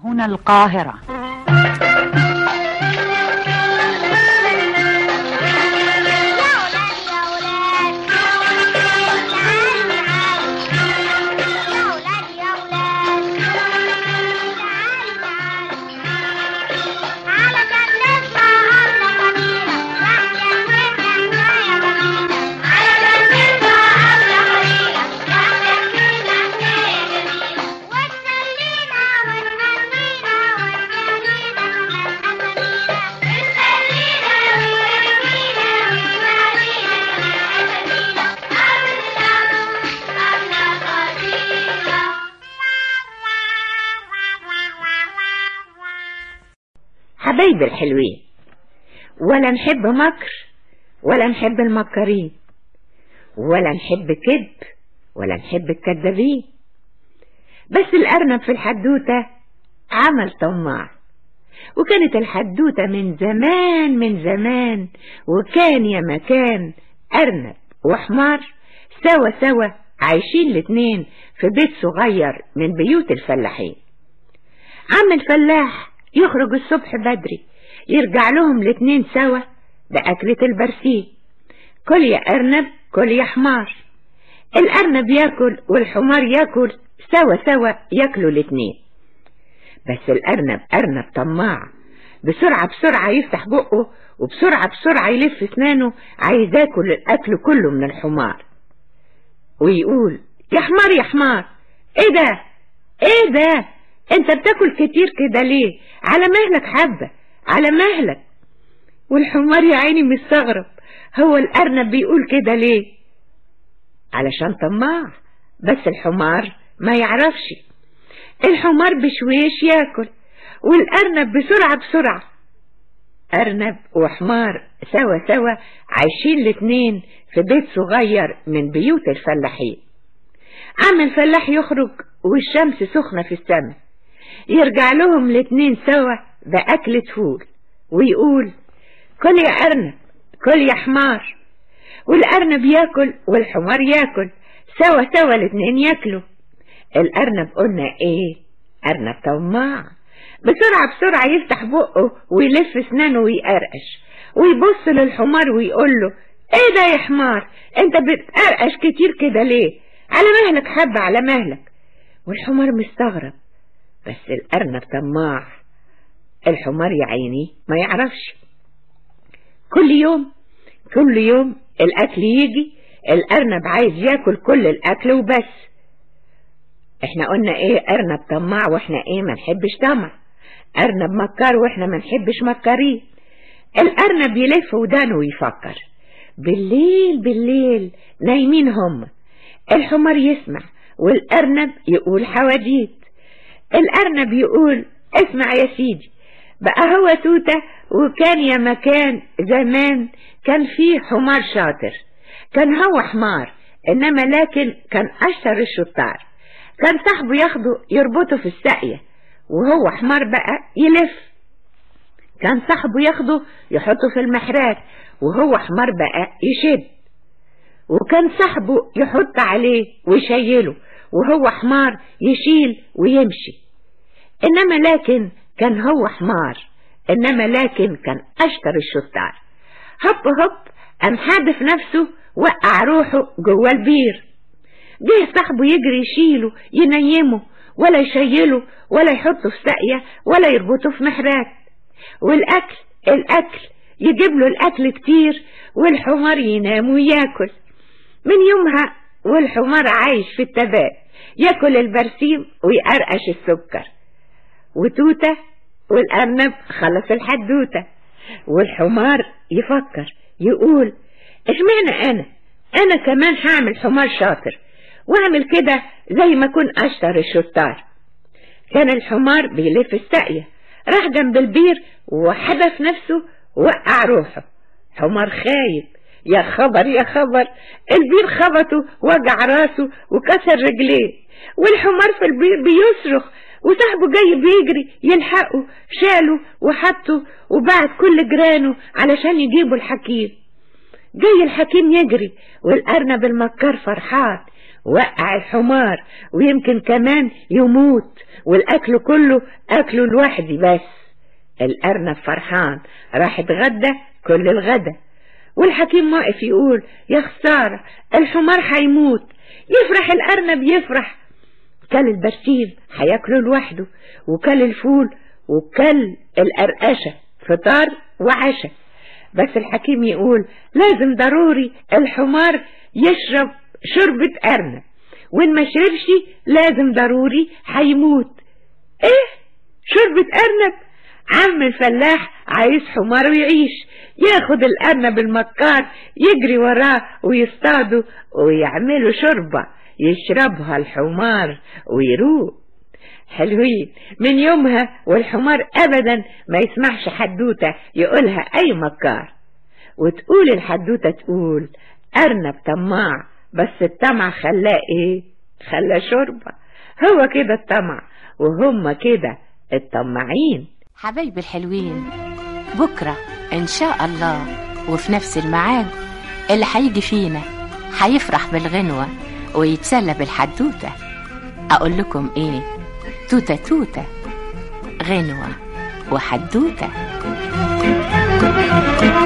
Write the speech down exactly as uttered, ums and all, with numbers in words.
هنا القاهرة. حبايب الحلوين، ولا نحب مكر ولا نحب المكرين، ولا نحب كذب ولا نحب الكذابين. بس الأرنب في الحدوتة عمل طماع، وكانت الحدوتة من زمان من زمان، وكان يا مكان أرنب وحمار سوا سوا عايشين الاتنين في بيت صغير من بيوت الفلاحين. عم الفلاح يخرج الصبح بدري، يرجع لهم الاتنين سوا بأكلة البرسيم. كل يا أرنب كل يا حمار. الأرنب ياكل والحمار ياكل سوا سوا، ياكلوا الاتنين. بس الأرنب أرنب طماع، بسرعة بسرعة يفتح بقه، وبسرعة بسرعة يلف اسنانه، عايز ياكل الأكل كله من الحمار، ويقول: يا حمار يا حمار، ايه ده ايه ده انت بتاكل كتير كده ليه؟ على مهلك حبة، على مهلك. والحمار يا عيني مستغرب، هو الأرنب بيقول كده ليه؟ علشان طماع. بس الحمار ما يعرفش، الحمار بشويش ياكل، والأرنب بسرعة بسرعة. أرنب وحمار سوا سوا عايشين الاتنين في بيت صغير من بيوت الفلاحين. عم الفلاح يخرج والشمس سخنة في السماء، يرجع لهم الاتنين سوا بأكلة فول، ويقول: كل يا أرنب كل يا حمار. والأرنب ياكل والحمار ياكل سوا سوا، الاتنين ياكلوا. الأرنب قلنا ايه؟ أرنب طماع، بسرعة بسرعة يفتح بقه ويلف اسنانه ويقرقش، ويبص للحمار ويقول له: ايه ده يا حمار، انت بتقرقش كتير كده ليه؟ على مهلك حبة، على مهلك. والحمار مستغرب، بس الأرنب طماع، الحمار يا عيني ما يعرفش. كل يوم كل يوم الأكل يجي، الأرنب عايز ياكل كل الأكل وبس. احنا قلنا ايه؟ أرنب طماع، واحنا ايه؟ ما نحبش طمع. أرنب مكار، واحنا ما نحبش مكارين. الأرنب يلف ودانه ويفكر. بالليل بالليل نايمين هم، الحمار يسمع والأرنب يقول حواديت. الأرنب يقول: اسمع يا سيدي، بقى هو توتة، وكان يا مكان زمان كان فيه حمار شاطر، كان هو حمار، إنما لكن كان أشطر الشطار. كان صاحبه ياخده يربطه في الساقية، وهو حمار بقى يلف. كان صاحبه ياخده يحطه في المحرات، وهو حمار بقى يشد. وكان صاحبه يحط عليه ويشيله، وهو حمار يشيل ويمشي. إنما لكن كان هو حمار، إنما لكن كان أشطر الشطار. هب هب قام حادف نفسه، وقع روحه جوه البير. جه صاحبه يجري يشيله ينيمه، ولا يشيله ولا يحطه في ساقية ولا يربطه في محرات. والأكل الأكل يجيب له الأكل كتير، والحمار ينام وياكل. من يومها والحمار عايش في التبات، ياكل البرسيم ويقرقش السكر. وتوتة والأرنب خلص الحدوتة، والحمار يفكر يقول: اشمعنى أنا أنا كمان هعمل حمار شاطر، واعمل كده زي ما كون أشطر الشطار. كان الحمار بيلف الساقية، راح جنب البير وحدف نفسه، وقع روحه. حمار خايب، يا خبر يا خبر، البير خبطه وجع راسه وكسر رجليه. والحمار في البير بيصرخ، وصاحبه جاي بيجري يلحقه، شاله وحطه وبعت كل جيرانه علشان يجيبوا الحكيم. جاي الحكيم يجري، والأرنب المكار فرحان، وقع الحمار ويمكن كمان يموت، والأكل كله أكله لوحدي بس. الأرنب فرحان راح اتغدى كل الغدا، والحكيم واقف يقول يا خسارة الحمار هيموت. يفرح الأرنب يفرح، كل البرسيم هياكله لوحده، وكل الفول وكل القرقشة، فطار وعشاء. بس الحكيم يقول لازم ضروري الحمار يشرب شربة أرنب، وإن ما شربش لازم ضروري هيموت. إيه شربة أرنب؟ عم الفلاح عايز حمار ويعيش، ياخد الأرنب المكار يجري وراه ويصطاده ويعملوا شربة يشربها الحمار ويروق. حلوين. من يومها والحمار أبدا ما يسمعش حدوتة يقولها أي مكار. وتقول الحدوتة تقول أرنب طماع، بس الطمع خلاه إيه؟ خلاه شربة. هو كده الطمع، وهم كده الطماعين. حبايبي الحلوين، بكرة إن شاء الله وفي نفس الميعاد اللي هيجي فينا هيفرح بالغنوة ويتسلى بالحدوتة. أقول لكم إيه؟ توتة توتة، غنوة وحدوتة.